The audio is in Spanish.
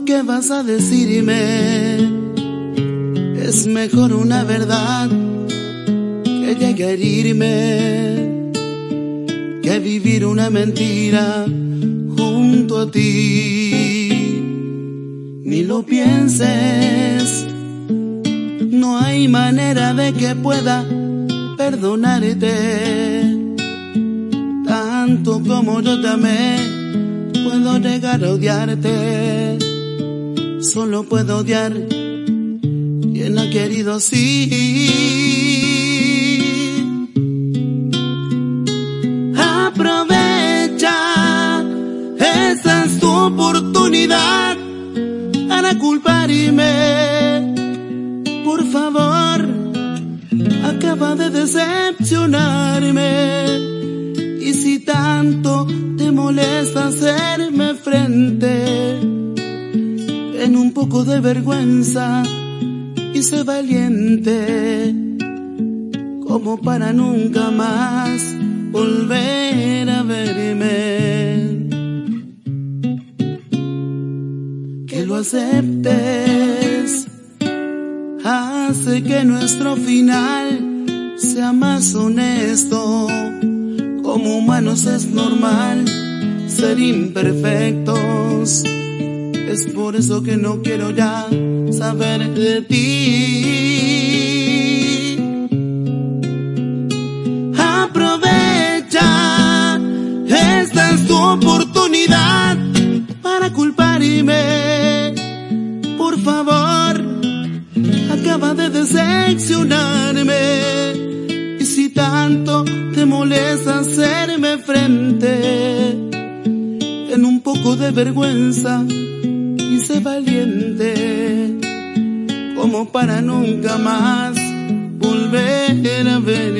¿Qué vas a decirme? Es mejor una verdad que llegue a herirme, que vivir una mentira junto a ti. Ni lo pienses, no hay manera de que pueda perdonarte. Tanto como yo te amé, puedo llegar a odiarte. Solo puedo odiar quien ha querido así. Aprovecha, esta es tu oportunidad para culparme. Por favor, acaba de decepcionarme. Y si tanto te molesta hacerme frente, ten un poco de vergüenza y sé valiente, como para nunca más volver a verme. Que lo aceptes hace que nuestro final sea más honesto. Como humanos es normal ser imperfectos. Es por eso que no quiero ya saber de ti. Aprovecha, esta es tu oportunidad para culparme. Por favor, acaba de decepcionarme. Y si tanto te molesta hacerme frente, ten un poco de vergüenza y sé valiente, como para nunca más volver a ver.